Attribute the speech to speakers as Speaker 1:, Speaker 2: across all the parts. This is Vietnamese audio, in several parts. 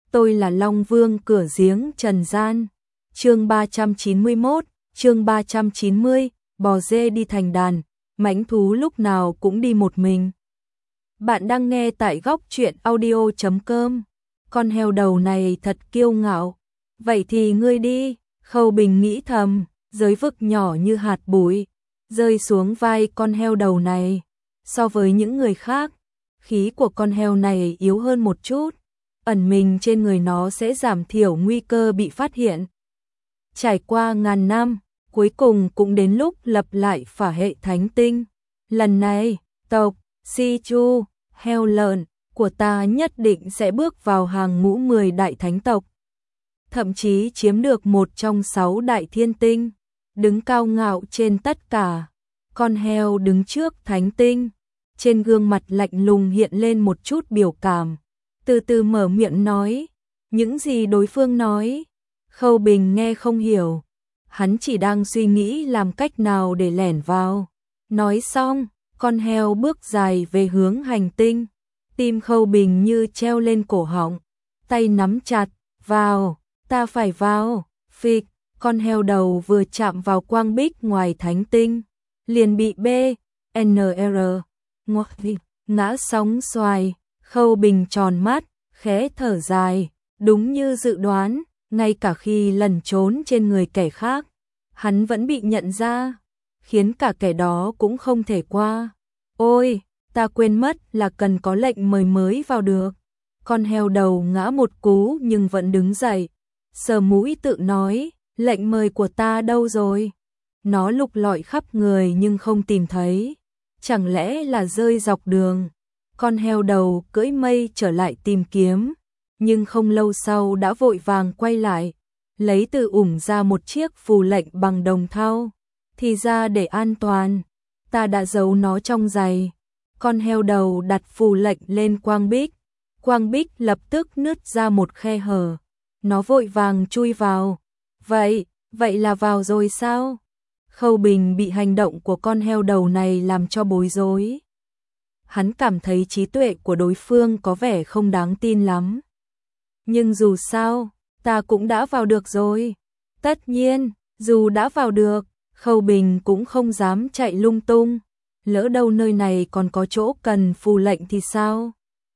Speaker 1: tôi là Long Vương cửa giếng trần gian. Chương 391, chương 390, bò dê đi thành đàn, mãnh thú lúc nào cũng đi một mình. Bạn đang nghe tại góc truyện audio.com. Con heo đầu này thật kiêu ngạo. Vậy thì ngươi đi, Khâu Bình nghĩ thầm, giới vực nhỏ như hạt bụi, rơi xuống vai con heo đầu này. So với những người khác, khí của con heo này yếu hơn một chút, ẩn mình trên người nó sẽ giảm thiểu nguy cơ bị phát hiện. Trải qua ngàn năm, cuối cùng cũng đến lúc lập lại phả hệ thánh tinh. Lần này, tộc Si Chu, heo lợn của ta nhất định sẽ bước vào hàng ngũ 10 đại thánh tộc, thậm chí chiếm được một trong 6 đại thiên tinh, đứng cao ngạo trên tất cả. Con heo đứng trước thánh tinh, trên gương mặt lạnh lùng hiện lên một chút biểu cảm, từ từ mở miệng nói, những gì đối phương nói, Khâu Bình nghe không hiểu, hắn chỉ đang suy nghĩ làm cách nào để lẻn vào. Nói xong, con heo bước dài về hướng hành tinh, tim Khâu Bình như treo lên cổ họng, tay nắm chặt, vào, ta phải vào, phịch, con heo đầu vừa chạm vào quang bích ngoài thánh tinh, liền bị BNR ngã sóng xoài. Khâu Bình tròn mắt, khẽ thở dài, đúng như dự đoán, ngay cả khi lẩn trốn trên người kẻ khác, hắn vẫn bị nhận ra, khiến cả kẻ đó cũng không thể qua. Ôi, ta quên mất là cần có lệnh mời mới vào được. Con heo đầu ngã một cú nhưng vẫn đứng dậy, sờ mũi tự nói, lệnh mời của ta đâu rồi? Nó lục lọi khắp người nhưng không tìm thấy, chẳng lẽ là rơi dọc đường? Con heo đầu cưỡi mây trở lại tìm kiếm, nhưng không lâu sau đã vội vàng quay lại, lấy từ ủng ra một chiếc phù lệnh bằng đồng thau. Thì ra để an toàn, ta đã giấu nó trong giày. Con heo đầu đặt phù lệnh lên quang bích lập tức nứt ra một khe hở. Nó vội vàng chui vào. Vậy là vào rồi sao? Khâu Bình bị hành động của con heo đầu này làm cho bối rối. Hắn cảm thấy trí tuệ của đối phương có vẻ không đáng tin lắm. Nhưng dù sao, ta cũng đã vào được rồi. Tất nhiên, dù đã vào được, Khâu Bình cũng không dám chạy lung tung. Lỡ đâu nơi này còn có chỗ cần phù lệnh thì sao?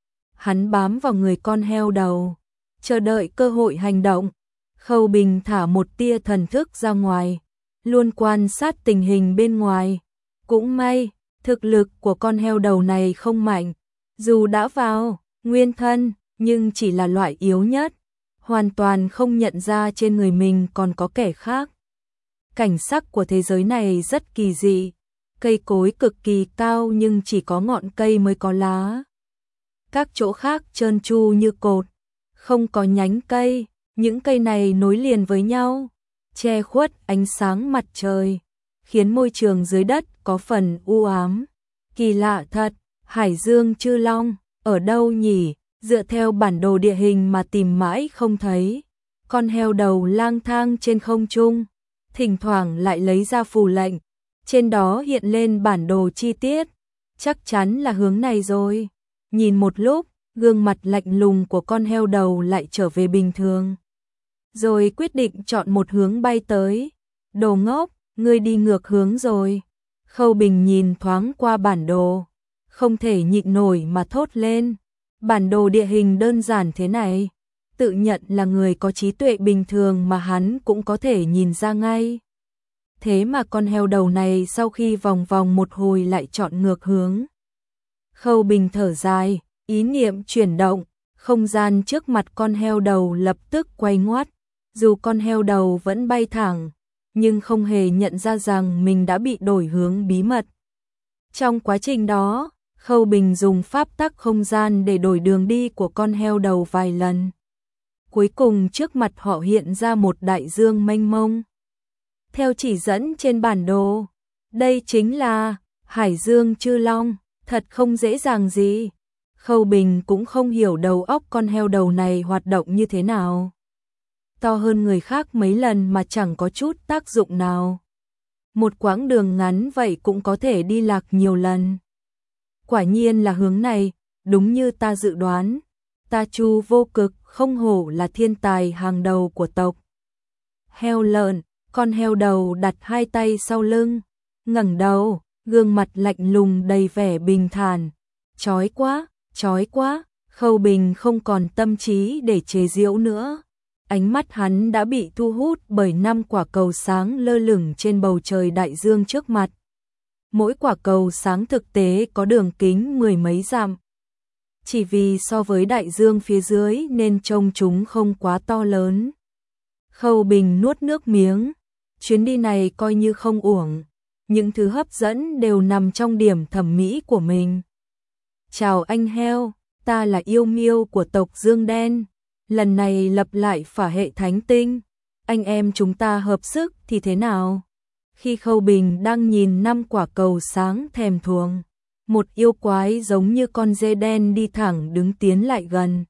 Speaker 1: Hắn bám vào người con heo đầu, chờ đợi cơ hội hành động. Khâu Bình thả một tia thần thức ra ngoài, luôn quan sát tình hình bên ngoài. Cũng may, thực lực của con heo đầu này không mạnh, dù đã vào nguyên thân, nhưng chỉ là loại yếu nhất, hoàn toàn không nhận ra trên người mình còn có kẻ khác. Cảnh sắc của thế giới này rất kỳ dị, cây cối cực kỳ cao nhưng chỉ có ngọn cây mới có lá. Các chỗ khác trơn tru như cột, không có nhánh cây, những cây này nối liền với nhau, che khuất ánh sáng mặt trời, khiến môi trường dưới đất có phần u ám. Kỳ lạ thật, Hải Dương Chư Long, ở đâu nhỉ? Dựa theo bản đồ địa hình mà tìm mãi không thấy. Con heo đầu lang thang trên không trung, thỉnh thoảng lại lấy ra phù lệnh, trên đó hiện lên bản đồ chi tiết, chắc chắn là hướng này rồi. Nhìn một lúc, gương mặt lạnh lùng của con heo đầu lại trở về bình thường, rồi quyết định chọn một hướng bay tới. Đồ ngốc, ngươi đi ngược hướng rồi. Khâu Bình nhìn thoáng qua bản đồ, không thể nhịn nổi mà thốt lên. Bản đồ địa hình đơn giản thế này, tự nhận là người có trí tuệ bình thường mà hắn cũng có thể nhìn ra ngay. Thế mà con heo đầu này sau khi vòng vòng một hồi lại chọn ngược hướng. Khâu Bình thở dài, ý niệm chuyển động, không gian trước mặt con heo đầu lập tức quay ngoắt. Dù con heo đầu vẫn bay thẳng, nhưng không hề nhận ra rằng mình đã bị đổi hướng bí mật. Trong quá trình đó, Khâu Bình dùng pháp tắc không gian để đổi đường đi của con heo đầu vài lần. Cuối cùng trước mặt họ hiện ra một đại dương mênh mông. Theo chỉ dẫn trên bản đồ, đây chính là Hải Dương Chư Long, thật không dễ dàng gì. Khâu Bình cũng không hiểu đầu óc con heo đầu này hoạt động như thế nào. To hơn người khác mấy lần mà chẳng có chút tác dụng nào. Một quãng đường ngắn vậy cũng có thể đi lạc nhiều lần. Quả nhiên là hướng này, đúng như ta dự đoán. Ta Chu vô cực không hổ là thiên tài hàng đầu của tộc. Heo lợn, con heo đầu đặt hai tay sau lưng, ngẩng đầu, gương mặt lạnh lùng đầy vẻ bình thản. Chói quá, chói quá, Khâu Bình không còn tâm trí để chế giễu nữa. Ánh mắt hắn đã bị thu hút bởi 5 quả cầu sáng lơ lửng trên bầu trời đại dương trước mặt. Mỗi quả cầu sáng thực tế có đường kính mười mấy dặm. Chỉ vì so với đại dương phía dưới nên trông chúng không quá to lớn. Khâu Bình nuốt nước miếng. Chuyến đi này coi như không uổng. Những thứ hấp dẫn đều nằm trong điểm thẩm mỹ của mình. Chào anh heo, ta là yêu miêu của tộc Dương Đen. Lần này lập lại phả hệ thánh tinh. Anh em chúng ta hợp sức thì thế nào? Khi Khâu Bình đang nhìn 5 quả cầu sáng thèm thuồng, một yêu quái giống như con dê đen đi thẳng đứng tiến lại gần.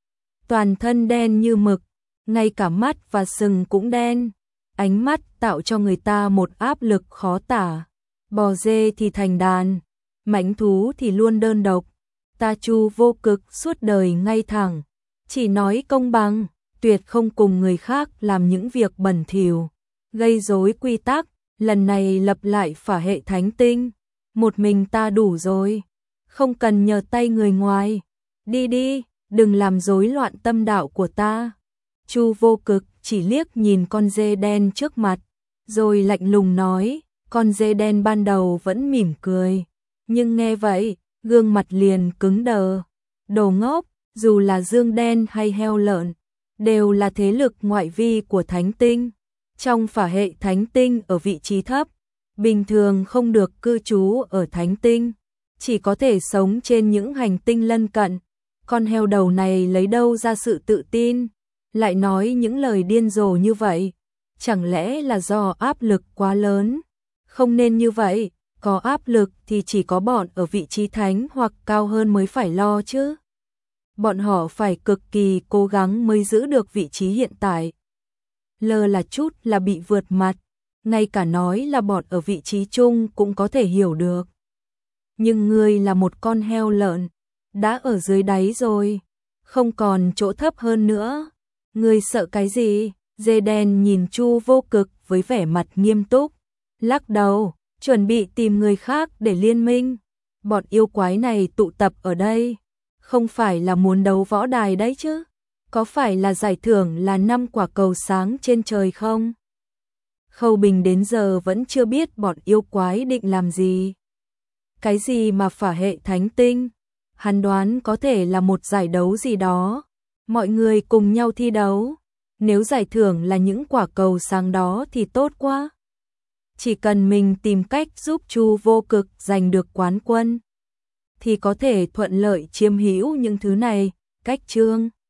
Speaker 1: Toàn thân đen như mực, ngay cả mắt và sừng cũng đen. Ánh mắt tạo cho người ta một áp lực khó tả. Bò dê thì thành đàn, mãnh thú thì luôn đơn độc. Ta Chu Vô Cực suốt đời ngay thẳng, chỉ nói công bằng, tuyệt không cùng người khác làm những việc bẩn thỉu, gây rối quy tắc. Lần này lập lại phả hệ thánh tinh, một mình ta đủ rồi, không cần nhờ tay người ngoài. Đi đi, đừng làm rối loạn tâm đạo của ta. Chu Vô Cực chỉ liếc nhìn con dê đen trước mặt, rồi lạnh lùng nói. Con dê đen ban đầu vẫn mỉm cười, nhưng nghe vậy, gương mặt liền cứng đờ. Đồ ngốc, dù là Dương Đen hay heo lợn, đều là thế lực ngoại vi của thánh tinh. Trong phả hệ thánh tinh ở vị trí thấp, bình thường không được cư trú ở thánh tinh, chỉ có thể sống trên những hành tinh lân cận. Con heo đầu này lấy đâu ra sự tự tin, lại nói những lời điên rồ như vậy? Chẳng lẽ là do áp lực quá lớn? Không nên như vậy, có áp lực thì chỉ có bọn ở vị trí thánh hoặc cao hơn mới phải lo chứ. Bọn họ phải cực kỳ cố gắng mới giữ được vị trí hiện tại. Lơ là chút là bị vượt mặt, ngay cả nói là bọn ở vị trí chung cũng có thể hiểu được. Nhưng ngươi là một con heo lợn, đã ở dưới đáy rồi, không còn chỗ thấp hơn nữa. Ngươi sợ cái gì? Dê đen nhìn Chu Vô Cực với vẻ mặt nghiêm túc, lắc đầu, chuẩn bị tìm người khác để liên minh. Bọn yêu quái này tụ tập ở đây, không phải là muốn đấu võ đài đấy chứ? Có phải là giải thưởng là 5 quả cầu sáng trên trời không? Khâu Bình đến giờ vẫn chưa biết bọn yêu quái định làm gì. Cái gì mà phả hệ thánh tinh? Hắn đoán có thể là một giải đấu gì đó. Mọi người cùng nhau thi đấu. Nếu giải thưởng là những quả cầu sáng đó thì tốt quá. Chỉ cần mình tìm cách giúp Chu Vô Cực giành được quán quân, thì có thể thuận lợi chiếm hữu những thứ này. Cách chương